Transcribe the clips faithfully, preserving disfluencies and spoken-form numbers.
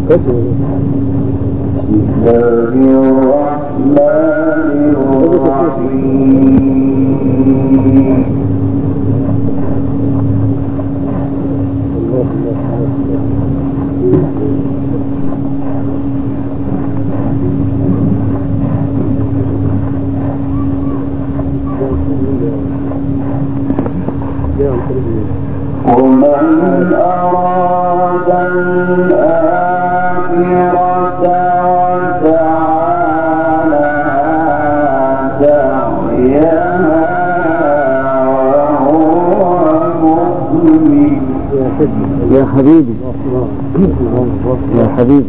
ومن أراد الآخرة وسعى لها سعيها وهو مؤمن. يا حبيبي يا حبيبي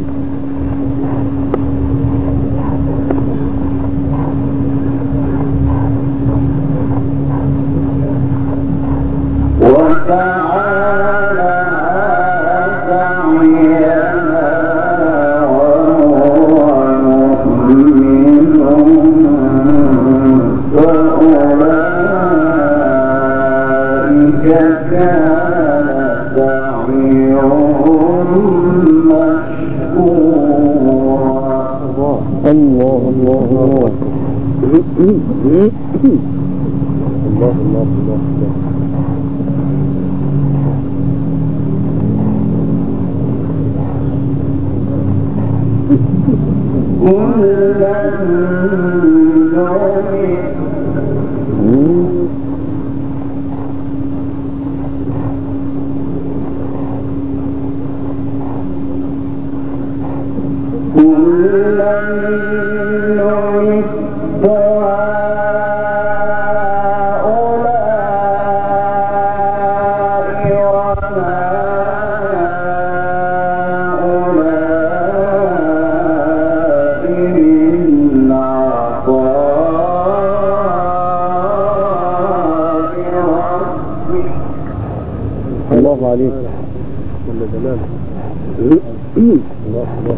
الله الله الله الله الله الله الله عليك ولا زمان الله الله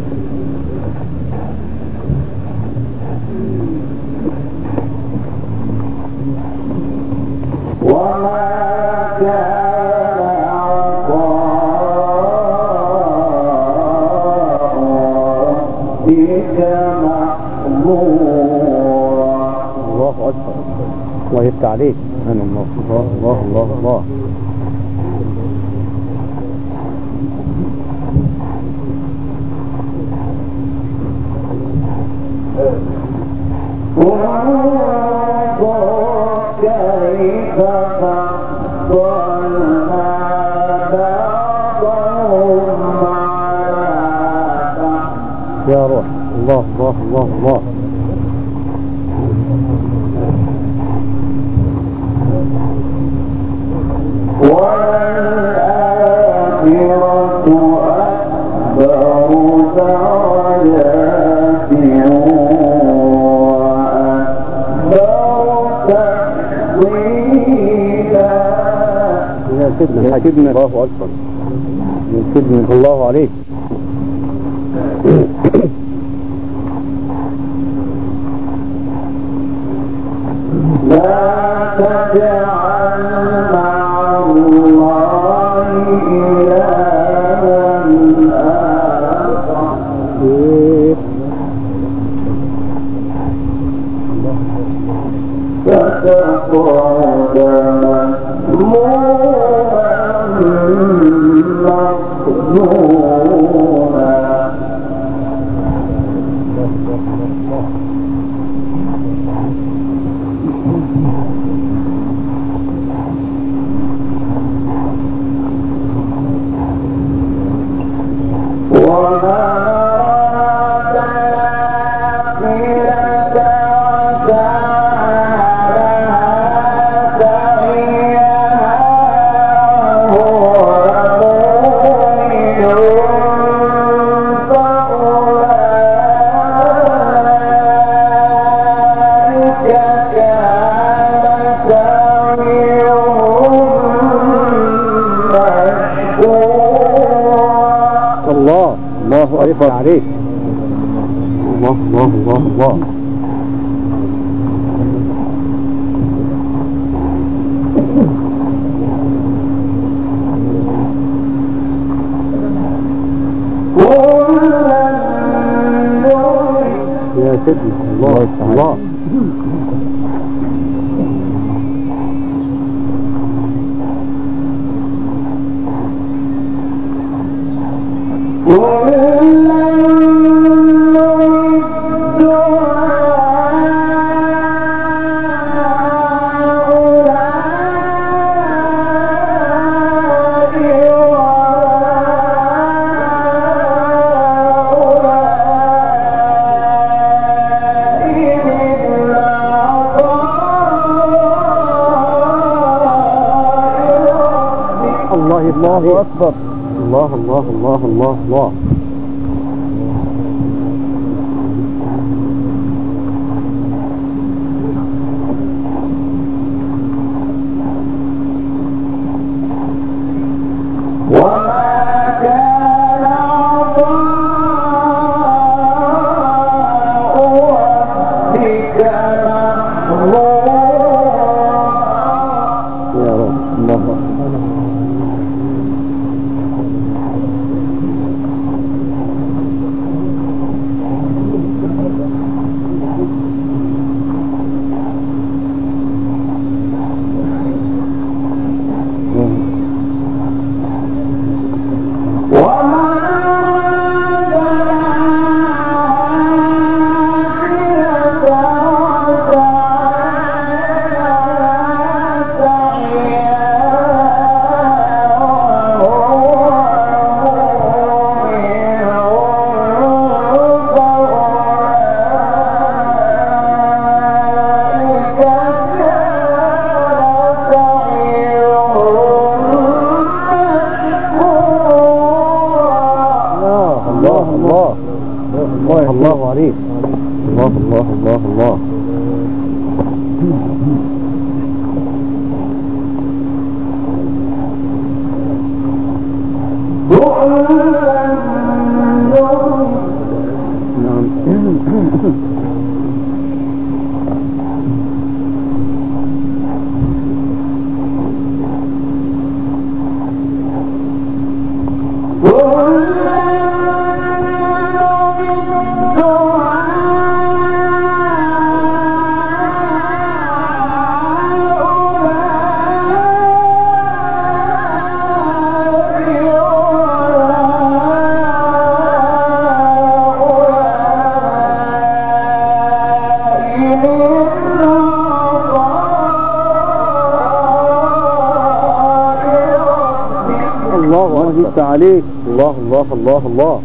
وما كان عطاء ربك محظورا. الله أكبر الله يفتح عليك. أنا الله الله الله الله الله كيف فضلنا بعضهم على بعض. يا روح الله الله الله الله والآخرة أكبر درجات سيدنا حكيمنا الله أكبر سيدنا الله عليك. لا تجعل مع الله إلها آخر فتقعد الله أكبر عليك. الله الله الله الله قل سيدنا الله الله الله أكبر الله الله الله الله الله الله عليك الله الله الله الله عليك الله الله الله الله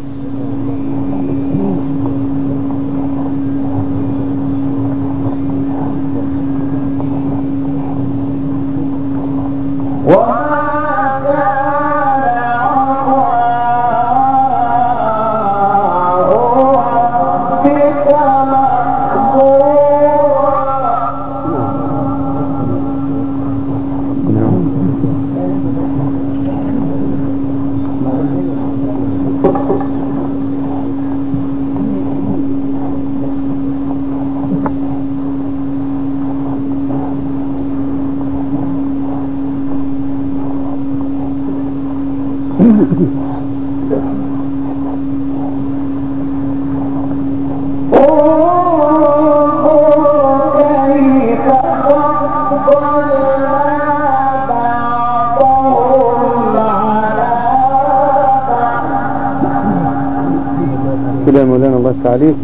كده يا مولانا الله يستعليك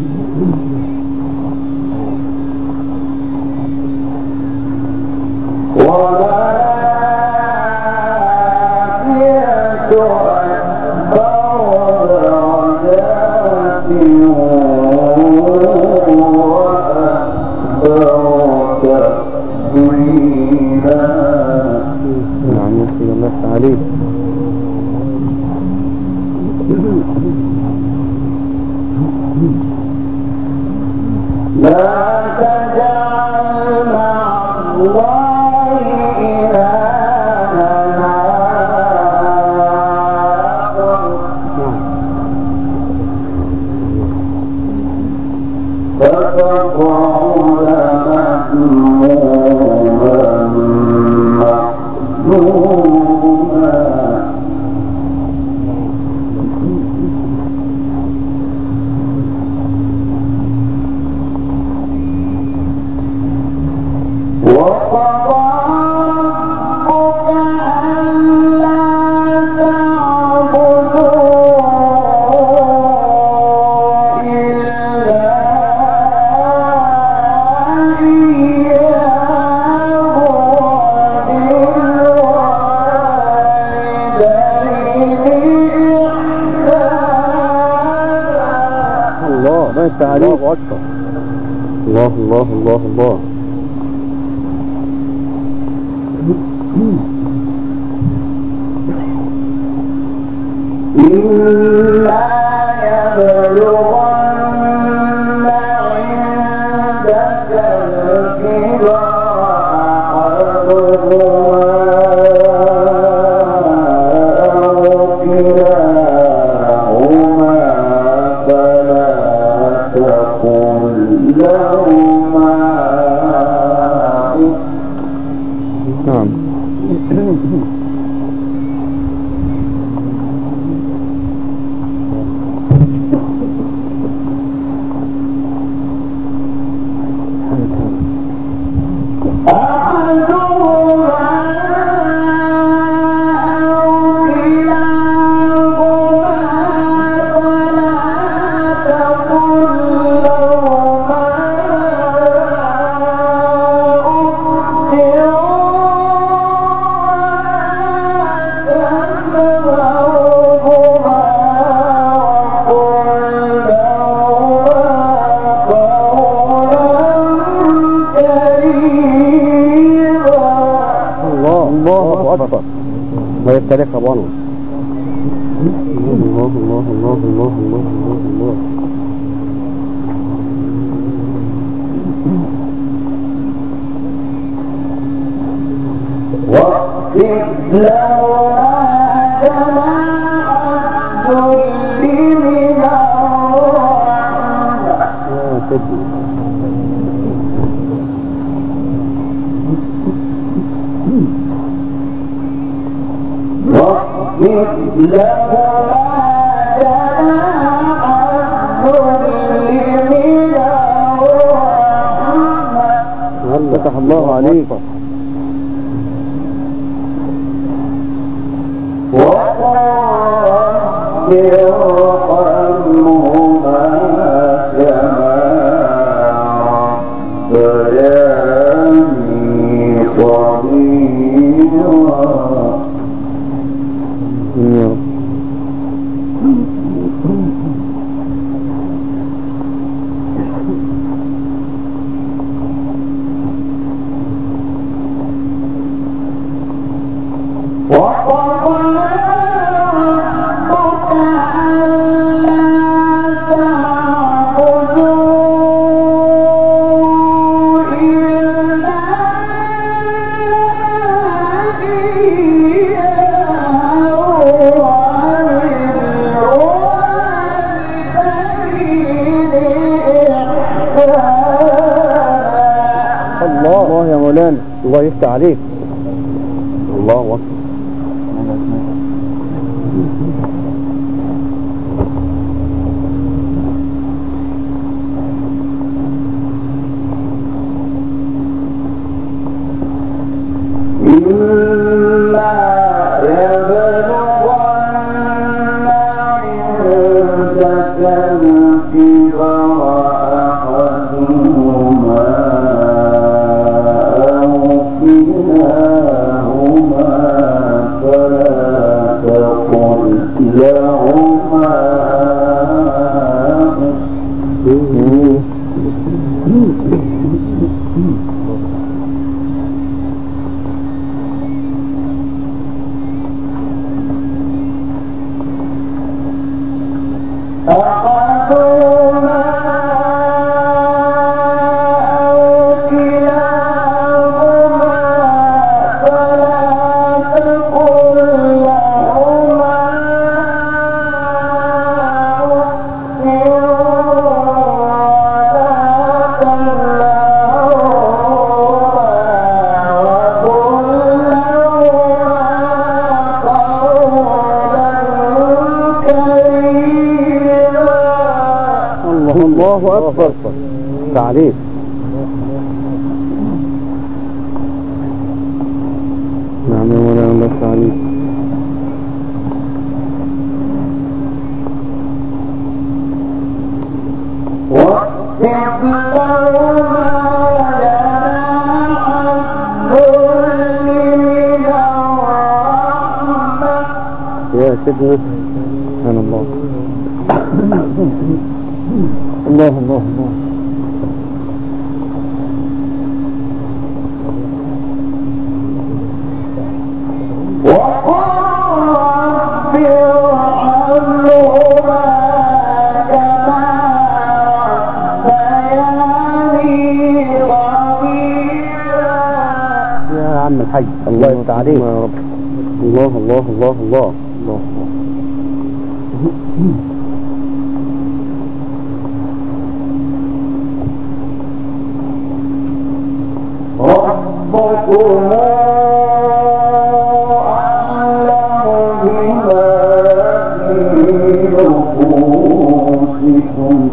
نعم يسير الله يستعليك لا تجعل مع الله إلهنا يفتح عليك. الله أكبر. الله الله الله الله. إلا يبلغن عندك الكبر أحدهما أو كلاهما فلا تقل لهما نعم. ويبتلك أبانه. الله الله الله الله الله الله الله. واخفض لهما جناح الذل من الرحمة. يا سيدي. واخفض لهما جناح الذل من الرحمة. فتح الله عليك. وقل رب ارحمهما كما ربياني صغيرا. الله يا مولانا، الله يفتح عليك. الله أكبر. الله أكبر. تعليم. نعم يا مولانا الله تعليم. يا سيدنا سبحان الله. الله الله الله. يا عم الحاج الله يفتح عليك يا رب. الله الله الله الله الله. ربكم أعلم بما في نفوسكم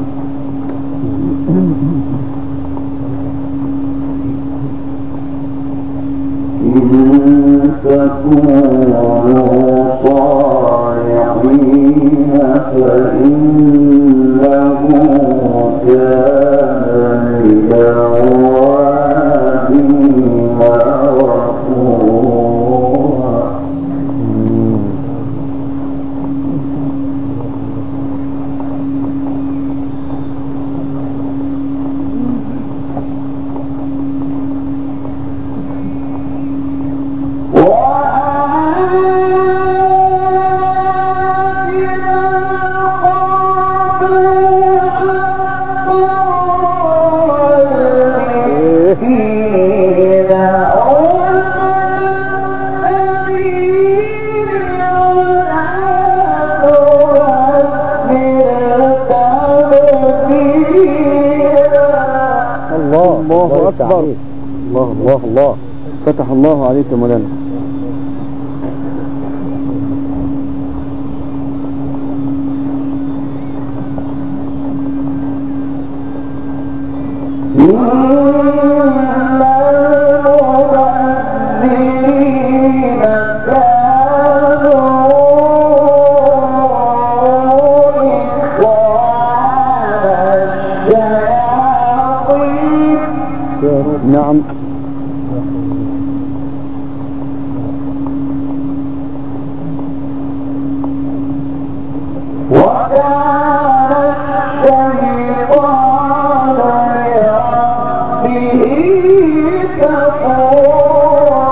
إن تكونوا صالحين فإنه كان لأوابين غفورا. الله أكبر. الله الله الله. فتح الله عليك يا مولانا. نعم. وكان الشيطان لربه كفورا.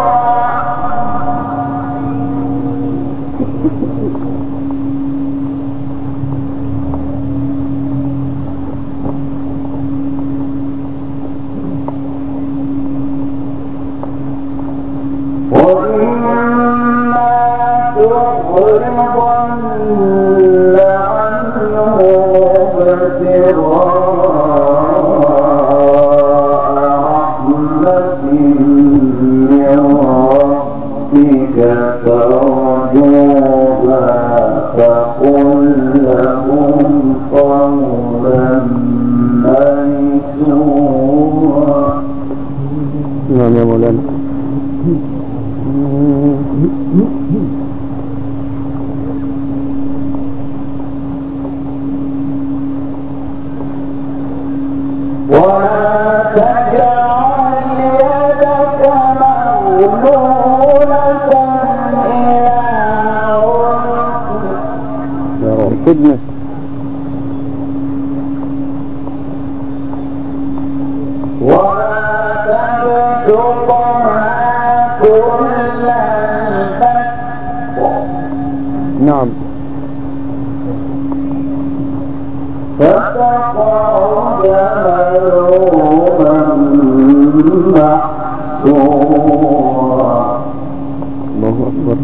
وإما تغرضن عنه ابتغاء رحمة من ربك ترجوها فقل لهم قولا ميسورا. نعم يا مولانا. ولا تجعل يدك مغلولة إلى عنقك يا رب كدنا. ولا تبسطها كل البسط. نعم. فتقعد ملوما محسورا. الله أكبر.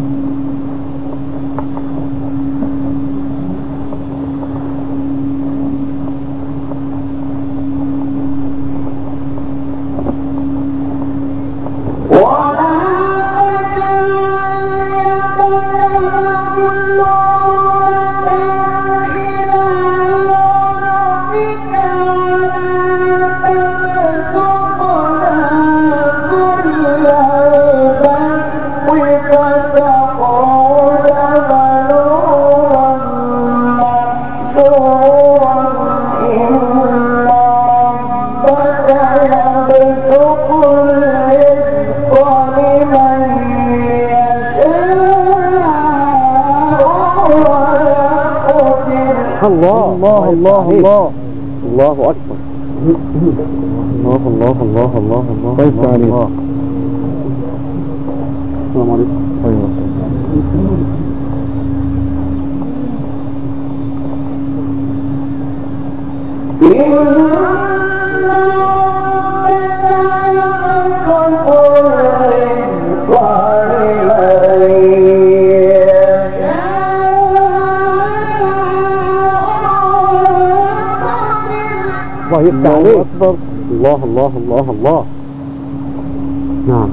الله الله الله الله. الله أكبر. الله الله الله الله الله. كويس عليك. السلام عليكم. أيوة. الله يفتح عليك. أكبر. الله الله الله الله. نعم.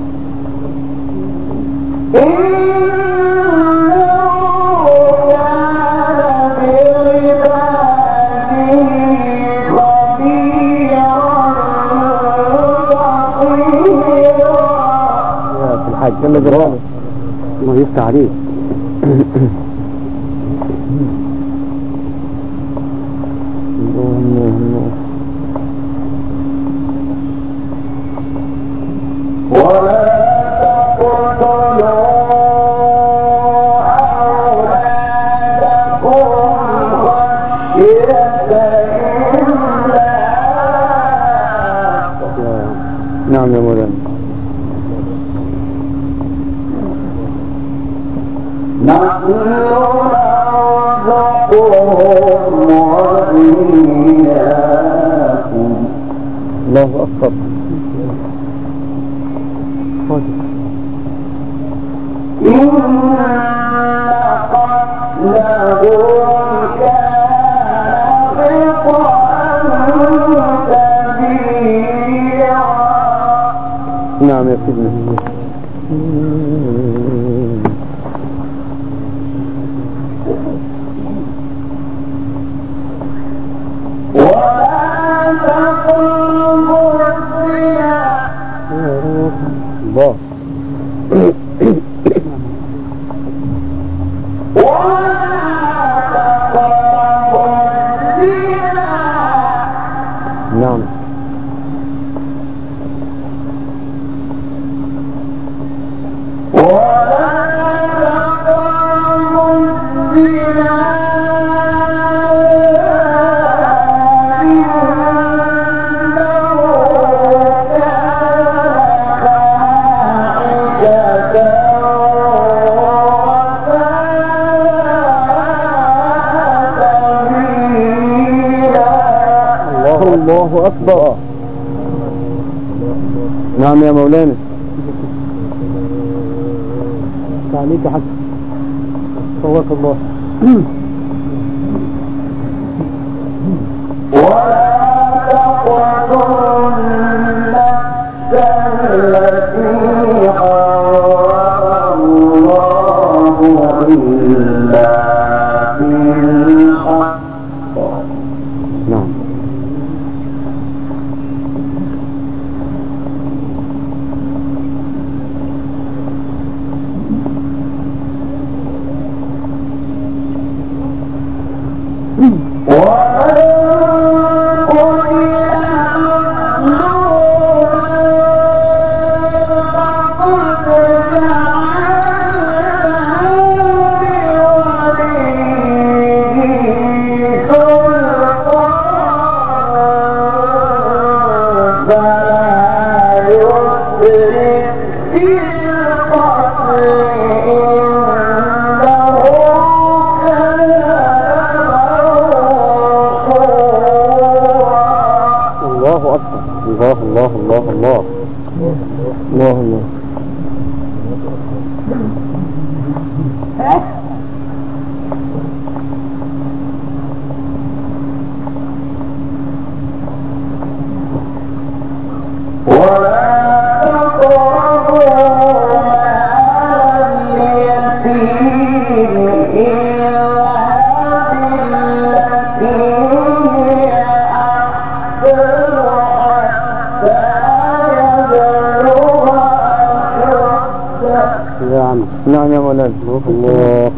في الحاج جل جلاله. الله يفتح عليك. نعم يا مولانا. نحن نرزقهم وإياكم. الله أكبر. إن قتلهم كان خطأ كبيرا. نعم يا سيدنا. ولا تقربوا الزنا. الله. نعم. الله أكبر. نعم يا مولانا. عليك يا حاج. صوّاك الله. ولا تقتلوا النفس التي حرم الله إلا بالحق. نعم. الله الله الله الله الله الله. نعم نعم يا مولانا. الله.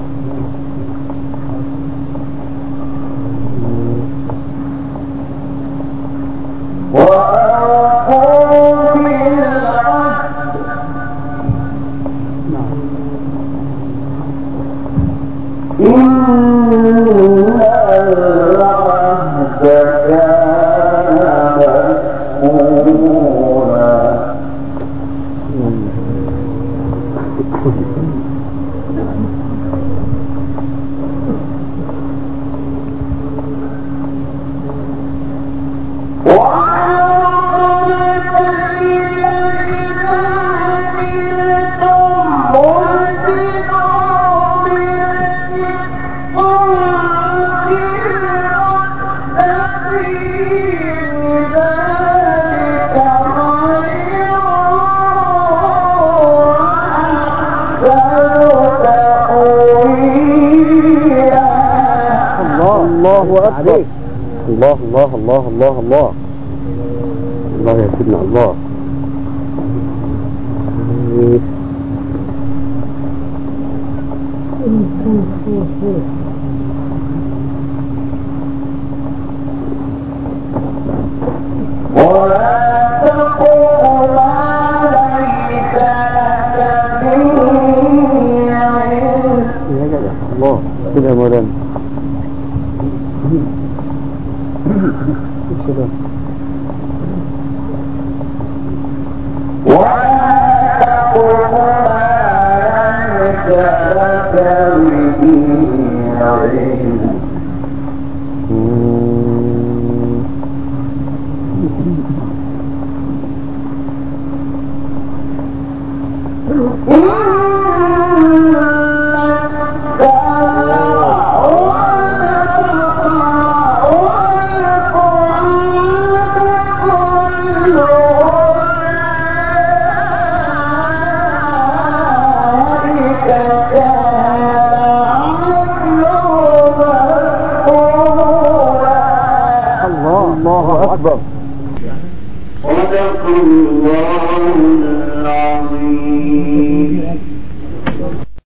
إن العهد كان الله أكبر. الله الله الله الله الله الله يا سيدنا الله. الله كده يا مولانا. السلام. الله أكبر. صدق الله العظيم.